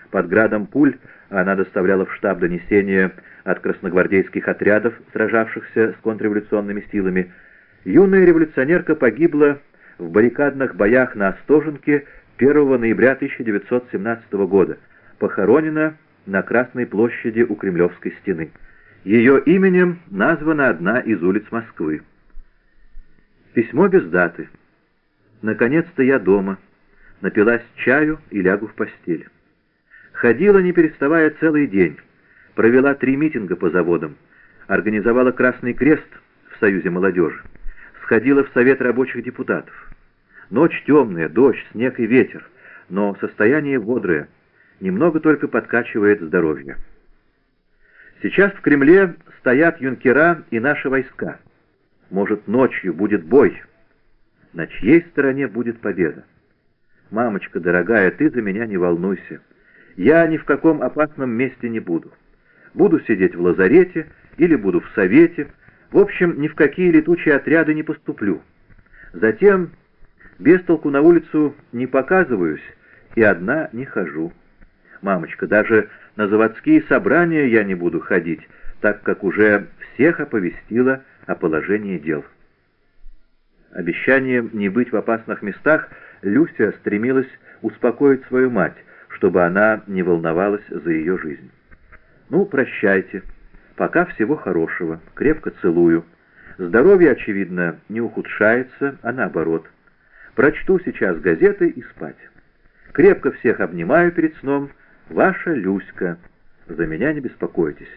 Под градом пуль она доставляла в штаб донесения от красногвардейских отрядов, сражавшихся с контрреволюционными силами. Юная революционерка погибла в баррикадных боях на Остоженке 1 ноября 1917 года, похоронена на Красной площади у Кремлевской стены. Ее именем названа одна из улиц Москвы. Письмо без даты. Наконец-то я дома. Напилась чаю и лягу в постель. Ходила, не переставая, целый день. Провела 3 митинга по заводам. Организовала Красный Крест в Союзе молодежи. Сходила в Совет рабочих депутатов. Ночь темная, дождь, снег и ветер, но состояние бодрое. Немного только подкачивает здоровье. Сейчас в Кремле стоят юнкера и наши войска. Может, ночью будет бой. На чьей стороне будет победа? Мамочка дорогая, ты за меня не волнуйся. Я ни в каком опасном месте не буду. Буду сидеть в лазарете или буду в совете. В общем, ни в какие летучие отряды не поступлю. Затем без толку на улицу не показываюсь и одна не хожу. Мамочка, даже на заводские собрания я не буду ходить, так как уже всех оповестила о положении дел. Обещанием не быть в опасных местах Люся стремилась успокоить свою мать, чтобы она не волновалась за ее жизнь. «Ну, прощайте. Пока всего хорошего. Крепко целую. Здоровье, очевидно, не ухудшается, а наоборот. Прочту сейчас газеты и спать. Крепко всех обнимаю перед сном. Ваша Люська. За меня не беспокойтесь».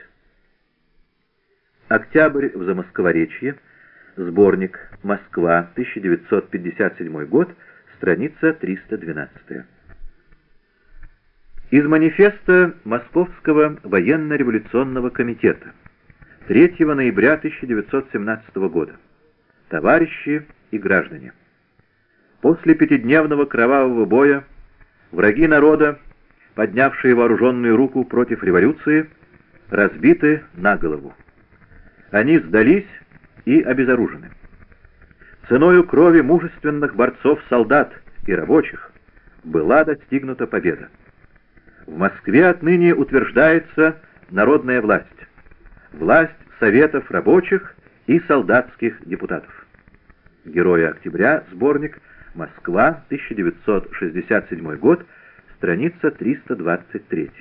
Октябрь в Замоскворечье. Сборник. Москва. 1957 год. Страница 312. Из манифеста Московского военно-революционного комитета 3 ноября 1917 года. Товарищи и граждане. После 5-дневного кровавого боя враги народа, поднявшие вооруженную руку против революции, разбиты на голову. Они сдались и обезоружены. Ценою крови мужественных борцов-солдат и рабочих была достигнута победа. В Москве отныне утверждается народная власть. Власть советов рабочих и солдатских депутатов. Герои октября. Сборник. Москва. 1967 год. Страница 323.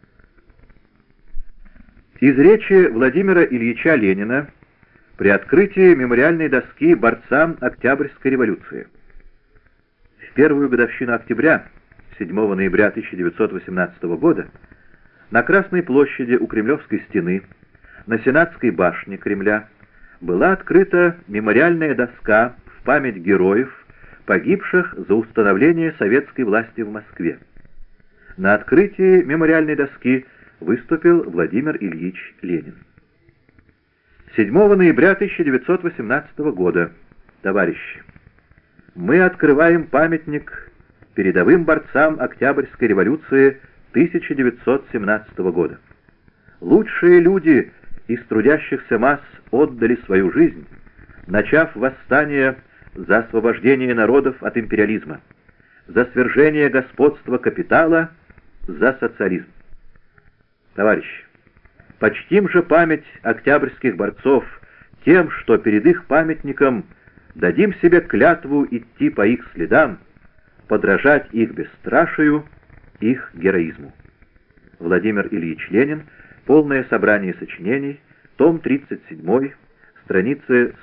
Из речи Владимира Ильича Ленина при открытии мемориальной доски борцам Октябрьской революции. В первую годовщину октября, 7 ноября 1918 года, на Красной площади у Кремлевской стены, на Сенатской башне Кремля, была открыта мемориальная доска в память героев, погибших за установление советской власти в Москве. На открытии мемориальной доски выступил Владимир Ильич Ленин. 7 ноября 1918 года. Товарищи, мы открываем памятник передовым борцам Октябрьской революции 1917 года. Лучшие люди из трудящихся масс отдали свою жизнь, начав восстание за освобождение народов от империализма, за свержение господства капитала, за социализм. Товарищи, почтим же память октябрьских борцов тем, что перед их памятником дадим себе клятву идти по их следам, подражать их бесстрашию, их героизму. Владимир Ильич Ленин. Полное собрание сочинений. Том 37. Страницы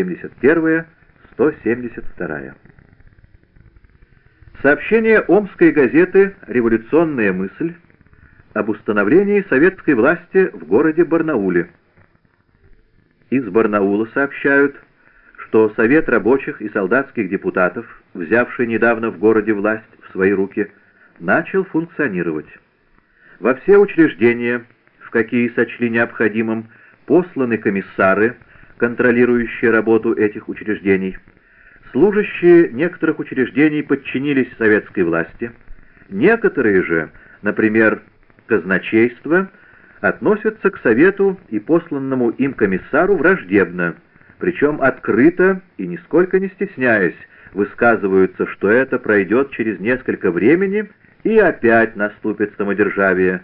171-172. Сообщение Омской газеты «Революционная мысль» об установлении советской власти в городе Барнауле. Из Барнаула сообщают, что Совет рабочих и солдатских депутатов, взявший недавно в городе власть в свои руки, начал функционировать. Во все учреждения, в какие сочли необходимым, посланы комиссары, контролирующие работу этих учреждений. Служащие некоторых учреждений подчинились советской власти, некоторые же, например, казначейство, относятся к Совету и посланному им комиссару враждебно, причем открыто и нисколько не стесняясь, высказываются, что это пройдет через несколько времени и опять наступит самодержавие,